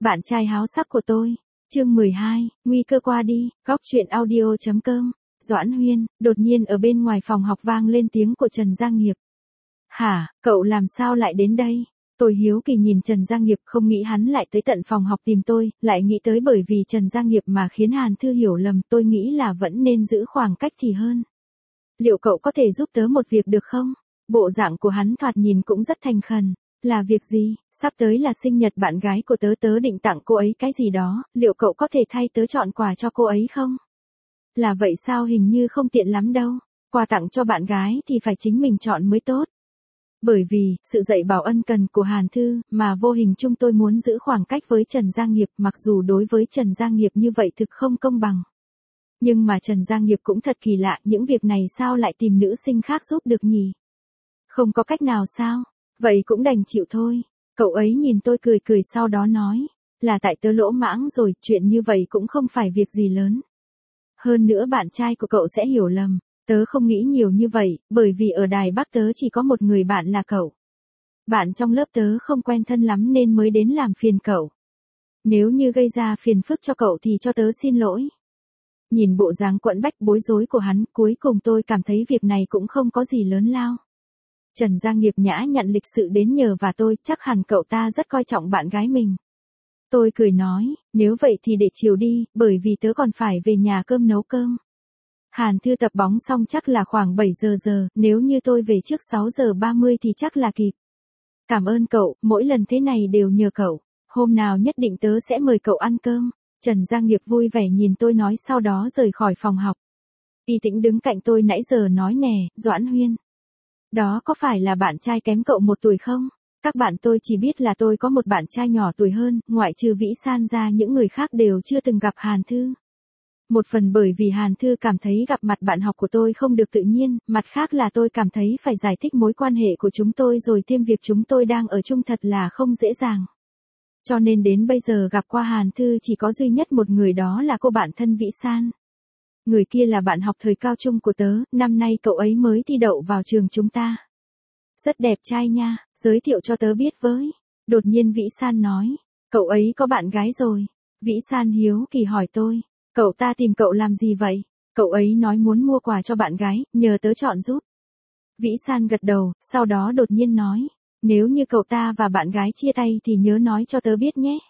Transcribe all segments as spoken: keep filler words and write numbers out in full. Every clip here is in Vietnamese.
Bạn trai háo sắc của tôi. Chương mười hai, nguy cơ qua đi, góc truyện audio.com. Doãn Huyên, đột nhiên ở bên ngoài phòng học vang lên tiếng của Trần Giang Nghiệp. Hả, cậu làm sao lại đến đây? Tôi hiếu kỳ nhìn Trần Giang Nghiệp, không nghĩ hắn lại tới tận phòng học tìm tôi, lại nghĩ tới bởi vì Trần Giang Nghiệp mà khiến Hàn Thư hiểu lầm, tôi nghĩ là vẫn nên giữ khoảng cách thì hơn. Liệu cậu có thể giúp tớ một việc được không? Bộ dạng của hắn thoạt nhìn cũng rất thành khẩn. Là việc gì? Sắp tới là sinh nhật bạn gái của tớ, tớ định tặng cô ấy cái gì đó, liệu cậu có thể thay tớ chọn quà cho cô ấy không? Là vậy sao, hình như không tiện lắm đâu. Quà tặng cho bạn gái thì phải chính mình chọn mới tốt. Bởi vì, sự dạy bảo ân cần của Hàn Thư, mà vô hình chung tôi muốn giữ khoảng cách với Trần Giang Nghiệp, mặc dù đối với Trần Giang Nghiệp như vậy thực không công bằng. Nhưng mà Trần Giang Nghiệp cũng thật kỳ lạ, những việc này sao lại tìm nữ sinh khác giúp được nhỉ? Không có cách nào sao? Vậy cũng đành chịu thôi. Cậu ấy nhìn tôi cười cười sau đó nói, là tại tớ lỗ mãng rồi, chuyện như vậy cũng không phải việc gì lớn. Hơn nữa bạn trai của cậu sẽ hiểu lầm, tớ không nghĩ nhiều như vậy, bởi vì ở Đài Bắc tớ chỉ có một người bạn là cậu. Bạn trong lớp tớ không quen thân lắm nên mới đến làm phiền cậu. Nếu như gây ra phiền phức cho cậu thì cho tớ xin lỗi. Nhìn bộ dáng quẫn bách bối rối của hắn, cuối cùng tôi cảm thấy việc này cũng không có gì lớn lao. Trần Giang Nghiệp nhã nhặn lịch sự đến nhờ và tôi, chắc hẳn cậu ta rất coi trọng bạn gái mình. Tôi cười nói, nếu vậy thì để chiều đi, bởi vì tớ còn phải về nhà cơm nấu cơm. Hàn Thư tập bóng xong chắc là khoảng bảy giờ giờ, nếu như tôi về trước sáu giờ ba mươi thì chắc là kịp. Cảm ơn cậu, mỗi lần thế này đều nhờ cậu. Hôm nào nhất định tớ sẽ mời cậu ăn cơm. Trần Giang Nghiệp vui vẻ nhìn tôi nói sau đó rời khỏi phòng học. Y Tĩnh đứng cạnh tôi nãy giờ nói nè, Doãn Huyên. Đó có phải là bạn trai kém cậu một tuổi không? Các bạn tôi chỉ biết là tôi có một bạn trai nhỏ tuổi hơn, ngoại trừ Vĩ San ra những người khác đều chưa từng gặp Hàn Thư. Một phần bởi vì Hàn Thư cảm thấy gặp mặt bạn học của tôi không được tự nhiên, mặt khác là tôi cảm thấy phải giải thích mối quan hệ của chúng tôi rồi thêm việc chúng tôi đang ở chung thật là không dễ dàng. Cho nên đến bây giờ gặp qua Hàn Thư chỉ có duy nhất một người, đó là cô bạn thân Vĩ San. Người kia là bạn học thời cao trung của tớ, năm nay cậu ấy mới thi đậu vào trường chúng ta. Rất đẹp trai nha, giới thiệu cho tớ biết với. Đột nhiên Vĩ San nói, cậu ấy có bạn gái rồi. Vĩ San hiếu kỳ hỏi tôi, cậu ta tìm cậu làm gì vậy? Cậu ấy nói muốn mua quà cho bạn gái, nhờ tớ chọn giúp. Vĩ San gật đầu, sau đó đột nhiên nói, nếu như cậu ta và bạn gái chia tay thì nhớ nói cho tớ biết nhé.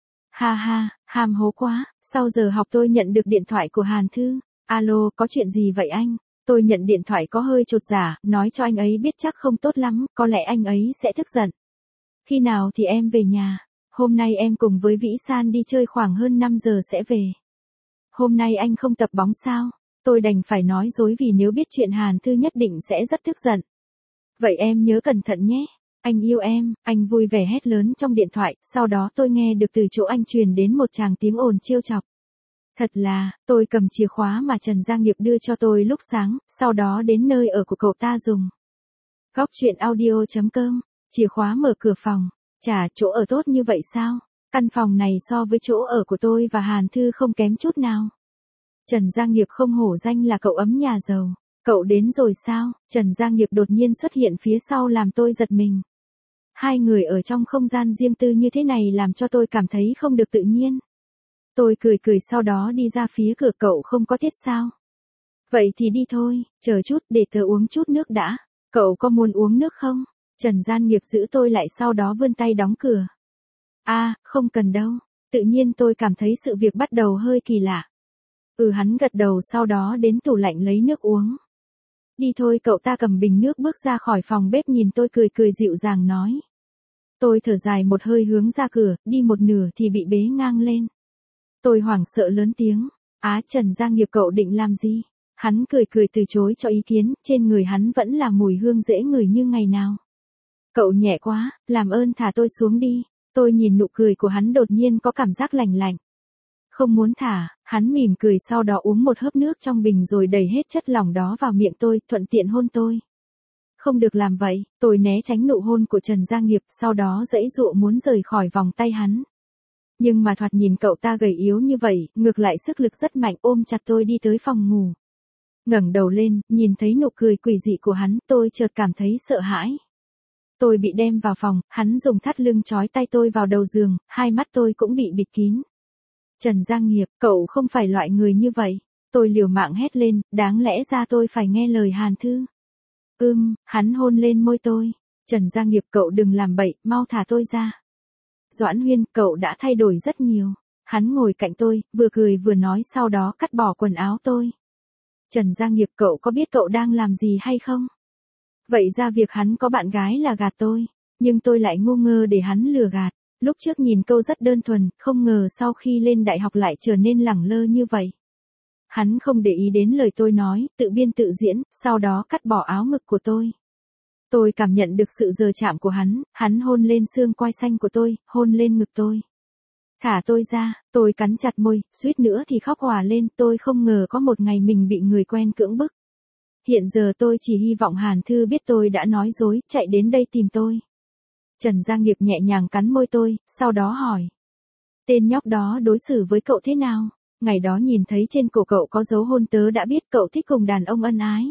Ha ha, hàm hố quá, sau giờ học tôi nhận được điện thoại của Hàn Thư. Alo, có chuyện gì vậy anh? Tôi nhận điện thoại có hơi chột dạ, nói cho anh ấy biết chắc không tốt lắm, có lẽ anh ấy sẽ tức giận. Khi nào thì em về nhà? Hôm nay em cùng với Vĩ San đi chơi khoảng hơn năm giờ sẽ về. Hôm nay anh không tập bóng sao? Tôi đành phải nói dối vì nếu biết chuyện Hàn Thư nhất định sẽ rất tức giận. Vậy em nhớ cẩn thận nhé. Anh yêu em, anh vui vẻ hét lớn trong điện thoại, sau đó tôi nghe được từ chỗ anh truyền đến một tràng tiếng ồn trêu chọc. Thật là, tôi cầm chìa khóa mà Trần Giang Nghiệp đưa cho tôi lúc sáng, sau đó đến nơi ở của cậu ta dùng. Góc truyện audio.com, chìa khóa mở cửa phòng, chả, chỗ ở tốt như vậy sao? Căn phòng này so với chỗ ở của tôi và Hàn Thư không kém chút nào. Trần Giang Nghiệp không hổ danh là cậu ấm nhà giàu. Cậu đến rồi sao? Trần Giang Nghiệp đột nhiên xuất hiện phía sau làm tôi giật mình. Hai người ở trong không gian riêng tư như thế này làm cho tôi cảm thấy không được tự nhiên. Tôi cười cười sau đó đi ra phía cửa. Cậu không có tiết sao? Vậy thì đi thôi, chờ chút để tớ uống chút nước đã. Cậu có muốn uống nước không? Trần Giang Nghiệp giữ tôi lại sau đó vươn tay đóng cửa. À, không cần đâu. Tự nhiên tôi cảm thấy sự việc bắt đầu hơi kỳ lạ. Ừ, hắn gật đầu sau đó đến tủ lạnh lấy nước uống. Đi thôi, cậu ta cầm bình nước bước ra khỏi phòng bếp nhìn tôi cười cười dịu dàng nói. Tôi thở dài một hơi hướng ra cửa, đi một nửa thì bị bế ngang lên. Tôi hoảng sợ lớn tiếng, á Trần Giang Nghiệp cậu định làm gì? Hắn cười cười từ chối cho ý kiến, trên người hắn vẫn là mùi hương dễ ngửi như ngày nào. Cậu nhẹ quá, làm ơn thả tôi xuống đi. Tôi nhìn nụ cười của hắn đột nhiên có cảm giác lành lạnh. Không muốn thả, hắn mỉm cười sau đó uống một hớp nước trong bình rồi đẩy hết chất lỏng đó vào miệng tôi, thuận tiện hôn tôi. Không được làm vậy, tôi né tránh nụ hôn của Trần Giang Nghiệp, sau đó giãy giụa muốn rời khỏi vòng tay hắn. Nhưng mà thoạt nhìn cậu ta gầy yếu như vậy, ngược lại sức lực rất mạnh, ôm chặt tôi đi tới phòng ngủ. Ngẩng đầu lên, nhìn thấy nụ cười quỷ dị của hắn, tôi chợt cảm thấy sợ hãi. Tôi bị đem vào phòng, hắn dùng thắt lưng trói tay tôi vào đầu giường, hai mắt tôi cũng bị bịt kín. Trần Giang Nghiệp, cậu không phải loại người như vậy. Tôi liều mạng hét lên, đáng lẽ ra tôi phải nghe lời Hàn Thư. Ưm, hắn hôn lên môi tôi. Trần Giang Nghiệp, cậu đừng làm bậy, mau thả tôi ra. Doãn Huyên, cậu đã thay đổi rất nhiều. Hắn ngồi cạnh tôi, vừa cười vừa nói, sau đó cắt bỏ quần áo tôi. Trần Giang Nghiệp, cậu có biết cậu đang làm gì hay không? Vậy ra việc hắn có bạn gái là gạt tôi, nhưng tôi lại ngu ngơ để hắn lừa gạt. Lúc trước nhìn câu rất đơn thuần, không ngờ sau khi lên đại học lại trở nên lẳng lơ như vậy. Hắn không để ý đến lời tôi nói, tự biên tự diễn, sau đó cắt bỏ áo ngực của tôi. Tôi cảm nhận được sự dờ chạm của hắn, hắn hôn lên xương quai xanh của tôi, hôn lên ngực tôi. Thả tôi ra, tôi cắn chặt môi, suýt nữa thì khóc òa lên, tôi không ngờ có một ngày mình bị người quen cưỡng bức. Hiện giờ tôi chỉ hy vọng Hàn Thư biết tôi đã nói dối, chạy đến đây tìm tôi. Trần Giang Nghiệp nhẹ nhàng cắn môi tôi, sau đó hỏi. Tên nhóc đó đối xử với cậu thế nào? Ngày đó nhìn thấy trên cổ cậu có dấu hôn, tớ đã biết cậu thích cùng đàn ông ân ái.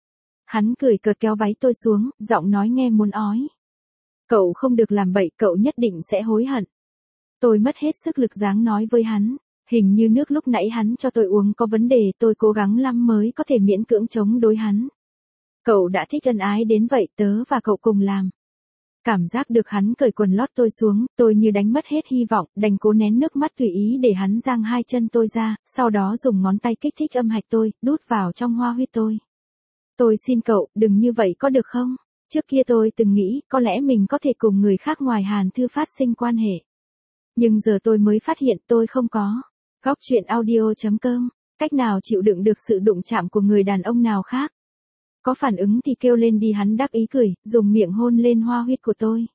Hắn cười cợt kéo váy tôi xuống, giọng nói nghe muốn ói. Cậu không được làm bậy, cậu nhất định sẽ hối hận. Tôi mất hết sức lực dáng nói với hắn. Hình như nước lúc nãy hắn cho tôi uống có vấn đề, tôi cố gắng lắm mới có thể miễn cưỡng chống đối hắn. Cậu đã thích ân ái đến vậy, tớ và cậu cùng làm. Cảm giác được hắn cởi quần lót tôi xuống, tôi như đánh mất hết hy vọng, đành cố nén nước mắt tùy ý để hắn giang hai chân tôi ra, sau đó dùng ngón tay kích thích âm hạch tôi, đút vào trong hoa huyết tôi. Tôi xin cậu, đừng như vậy có được không? Trước kia tôi từng nghĩ, có lẽ mình có thể cùng người khác ngoài Hàn Thư phát sinh quan hệ. Nhưng giờ tôi mới phát hiện tôi không có. Góc truyện audio chấm com, cách nào chịu đựng được sự đụng chạm của người đàn ông nào khác. Có phản ứng thì kêu lên đi, hắn đắc ý cười, dùng miệng hôn lên hoa huyết của tôi.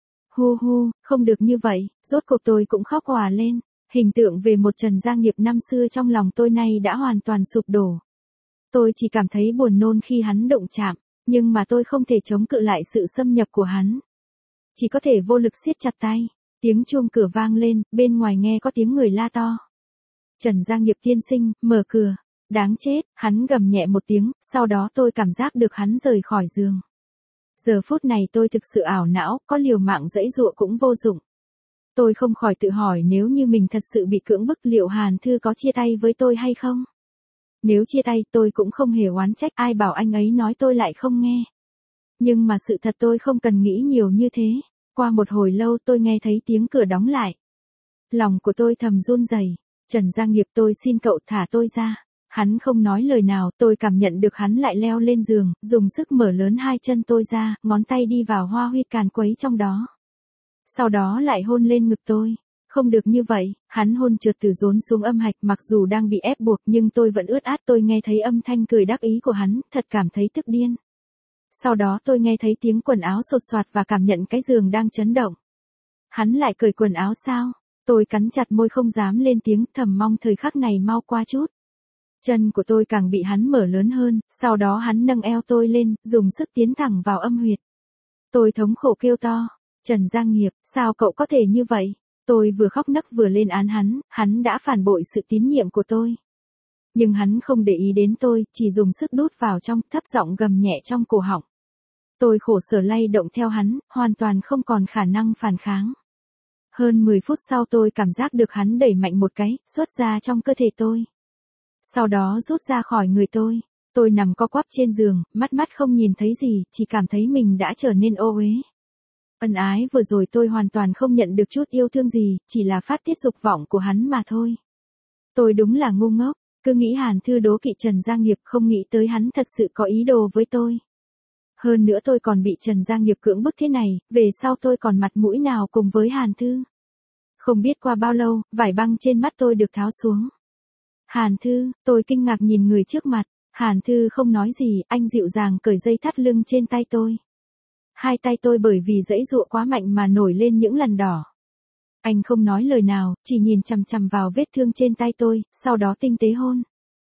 Hu hu, không được như vậy, rốt cuộc tôi cũng khóc òa lên. Hình tượng về một Trần Giang Nghiệp năm xưa trong lòng tôi nay đã hoàn toàn sụp đổ. Tôi chỉ cảm thấy buồn nôn khi hắn đụng chạm, nhưng mà tôi không thể chống cự lại sự xâm nhập của hắn. Chỉ có thể vô lực siết chặt tay. Tiếng chuông cửa vang lên, bên ngoài nghe có tiếng người la to. Trần Giang Nghiệp tiên sinh, mở cửa. Đáng chết, hắn gầm nhẹ một tiếng, sau đó tôi cảm giác được hắn rời khỏi giường. Giờ phút này tôi thực sự ảo não, có liều mạng giãy giụa cũng vô dụng. Tôi không khỏi tự hỏi nếu như mình thật sự bị cưỡng bức liệu Hàn Thư có chia tay với tôi hay không? Nếu chia tay tôi cũng không hề oán trách, ai bảo anh ấy nói tôi lại không nghe. Nhưng mà sự thật tôi không cần nghĩ nhiều như thế. Qua một hồi lâu tôi nghe thấy tiếng cửa đóng lại. Lòng của tôi thầm run rẩy. Trần Giang Nghiệp, tôi xin cậu thả tôi ra. Hắn không nói lời nào, tôi cảm nhận được hắn lại leo lên giường, dùng sức mở lớn hai chân tôi ra, ngón tay đi vào hoa huyết càn quấy trong đó. Sau đó lại hôn lên ngực tôi. Không được như vậy, hắn hôn trượt từ rốn xuống âm hạch, mặc dù đang bị ép buộc nhưng tôi vẫn ướt át. Tôi nghe thấy âm thanh cười đắc ý của hắn, thật cảm thấy tức điên. Sau đó tôi nghe thấy tiếng quần áo sột soạt và cảm nhận cái giường đang chấn động. Hắn lại cởi quần áo sao? Tôi cắn chặt môi không dám lên tiếng, thầm mong thời khắc này mau qua chút. Chân của tôi càng bị hắn mở lớn hơn, sau đó hắn nâng eo tôi lên, dùng sức tiến thẳng vào âm huyệt. Tôi thống khổ kêu to, Trần Giang Nghiệp, sao cậu có thể như vậy? Tôi vừa khóc nấc vừa lên án hắn, hắn đã phản bội sự tín nhiệm của tôi. Nhưng hắn không để ý đến tôi, chỉ dùng sức đút vào trong, thấp giọng gầm nhẹ trong cổ họng. Tôi khổ sở lay động theo hắn, hoàn toàn không còn khả năng phản kháng. Hơn mười phút sau tôi cảm giác được hắn đẩy mạnh một cái, xuất ra trong cơ thể tôi. Sau đó rút ra khỏi người tôi. Tôi nằm co quắp trên giường, mắt mắt không nhìn thấy gì, chỉ cảm thấy mình đã trở nên ô uế. Ân ái vừa rồi tôi hoàn toàn không nhận được chút yêu thương gì, chỉ là phát tiết dục vọng của hắn mà thôi. Tôi đúng là ngu ngốc, cứ nghĩ Hàn Thư đố kỵ Trần Giang Nghiệp, không nghĩ tới hắn thật sự có ý đồ với tôi. Hơn nữa tôi còn bị Trần Giang Nghiệp cưỡng bức thế này, về sau tôi còn mặt mũi nào cùng với Hàn Thư. Không biết qua bao lâu, vải băng trên mắt tôi được tháo xuống. Hàn Thư, tôi kinh ngạc nhìn người trước mặt. Hàn Thư không nói gì, anh dịu dàng cởi dây thắt lưng trên tay tôi. Hai tay tôi bởi vì giãy giụa quá mạnh mà nổi lên những lần đỏ. Anh không nói lời nào, chỉ nhìn chằm chằm vào vết thương trên tay tôi, sau đó tinh tế hôn.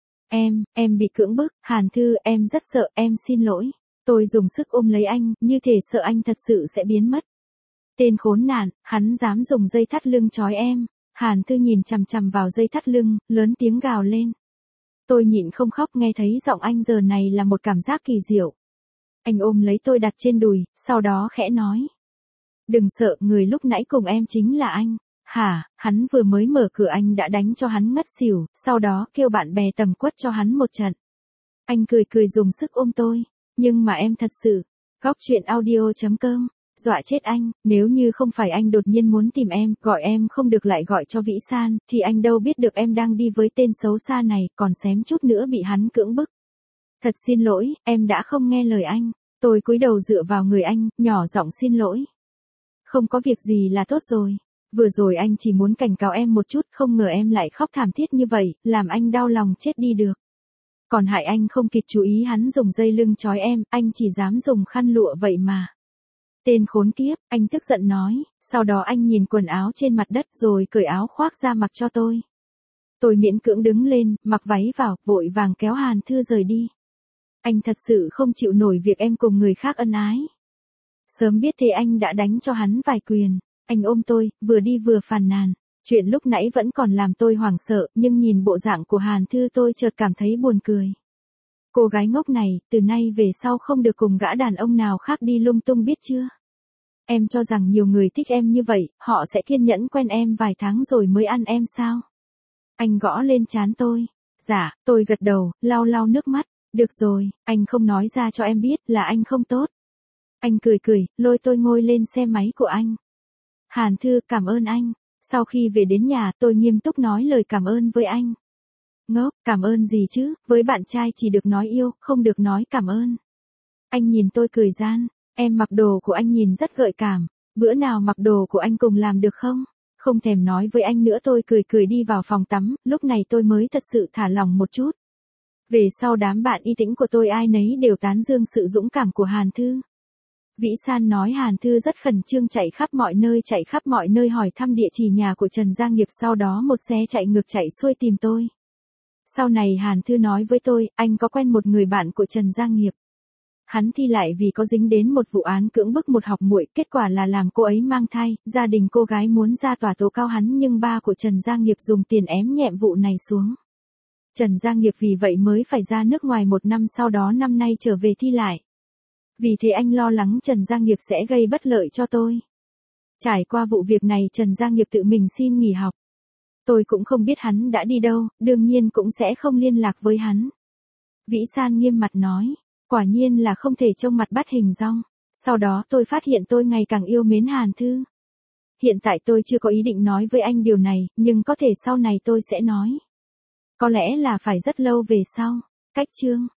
Em, em bị cưỡng bức, Hàn Thư, em rất sợ, em xin lỗi. Tôi dùng sức ôm lấy anh, như thể sợ anh thật sự sẽ biến mất. Tên khốn nạn, hắn dám dùng dây thắt lưng trói em. Hàn Thư nhìn chằm chằm vào dây thắt lưng, lớn tiếng gào lên. Tôi nhịn không khóc, nghe thấy giọng anh giờ này là một cảm giác kỳ diệu. Anh ôm lấy tôi đặt trên đùi, sau đó khẽ nói. Đừng sợ, người lúc nãy cùng em chính là anh. Hả, hắn vừa mới mở cửa anh đã đánh cho hắn ngất xỉu, sau đó kêu bạn bè tầm quất cho hắn một trận. Anh cười cười dùng sức ôm tôi. Nhưng mà em thật sự. Góc chuyện audio chấm com. Dọa chết anh, nếu như không phải anh đột nhiên muốn tìm em, gọi em không được lại gọi cho Vĩ San, thì anh đâu biết được em đang đi với tên xấu xa này, còn xém chút nữa bị hắn cưỡng bức. Thật xin lỗi, em đã không nghe lời anh. Tôi cúi đầu dựa vào người anh, nhỏ giọng xin lỗi. Không có việc gì là tốt rồi. Vừa rồi anh chỉ muốn cảnh cáo em một chút, không ngờ em lại khóc thảm thiết như vậy, làm anh đau lòng chết đi được. Còn hại anh không kịp chú ý hắn dùng dây lưng trói em, anh chỉ dám dùng khăn lụa vậy mà. Tên khốn kiếp, anh tức giận nói, sau đó anh nhìn quần áo trên mặt đất rồi cởi áo khoác ra mặc cho tôi. Tôi miễn cưỡng đứng lên, mặc váy vào, vội vàng kéo Hàn Thư rời đi. Anh thật sự không chịu nổi việc em cùng người khác ân ái. Sớm biết thế anh đã đánh cho hắn vài quyền. Anh ôm tôi, vừa đi vừa phàn nàn. Chuyện lúc nãy vẫn còn làm tôi hoảng sợ, nhưng nhìn bộ dạng của Hàn Thư tôi chợt cảm thấy buồn cười. Cô gái ngốc này, từ nay về sau không được cùng gã đàn ông nào khác đi lung tung biết chưa? Em cho rằng nhiều người thích em như vậy, họ sẽ kiên nhẫn quen em vài tháng rồi mới ăn em sao? Anh gõ lên trán tôi. Dạ, tôi gật đầu, lau lau nước mắt. Được rồi, anh không nói ra cho em biết là anh không tốt. Anh cười cười, lôi tôi ngồi lên xe máy của anh. Hàn Thư, cảm ơn anh. Sau khi về đến nhà, tôi nghiêm túc nói lời cảm ơn với anh. Ngốc, cảm ơn gì chứ, với bạn trai chỉ được nói yêu, không được nói cảm ơn. Anh nhìn tôi cười gian, em mặc đồ của anh nhìn rất gợi cảm, bữa nào mặc đồ của anh cùng làm được không? Không thèm nói với anh nữa, tôi cười cười đi vào phòng tắm, lúc này tôi mới thật sự thả lỏng một chút. Về sau đám bạn y tĩnh của tôi ai nấy đều tán dương sự dũng cảm của Hàn Thư. Vĩ San nói Hàn Thư rất khẩn trương chạy khắp mọi nơi chạy khắp mọi nơi hỏi thăm địa chỉ nhà của Trần Gia Nghiệp, sau đó một xe chạy ngược chạy xuôi tìm tôi. Sau này Hàn Thư nói với tôi, anh có quen một người bạn của Trần Gia Nghiệp. Hắn thi lại vì có dính đến một vụ án cưỡng bức một học muội, kết quả là làm cô ấy mang thai, gia đình cô gái muốn ra tòa tố cáo hắn nhưng ba của Trần Gia Nghiệp dùng tiền ém nhẹm vụ này xuống. Trần Gia Nghiệp vì vậy mới phải ra nước ngoài một năm, sau đó năm nay trở về thi lại. Vì thế anh lo lắng Trần Gia Nghiệp sẽ gây bất lợi cho tôi. Trải qua vụ việc này Trần Gia Nghiệp tự mình xin nghỉ học. Tôi cũng không biết hắn đã đi đâu, đương nhiên cũng sẽ không liên lạc với hắn. Vĩ San nghiêm mặt nói, quả nhiên là không thể trông mặt bắt hình dong. Sau đó tôi phát hiện tôi ngày càng yêu mến Hàn Thư. Hiện tại tôi chưa có ý định nói với anh điều này, nhưng có thể sau này tôi sẽ nói. Có lẽ là phải rất lâu về sau. Cách chương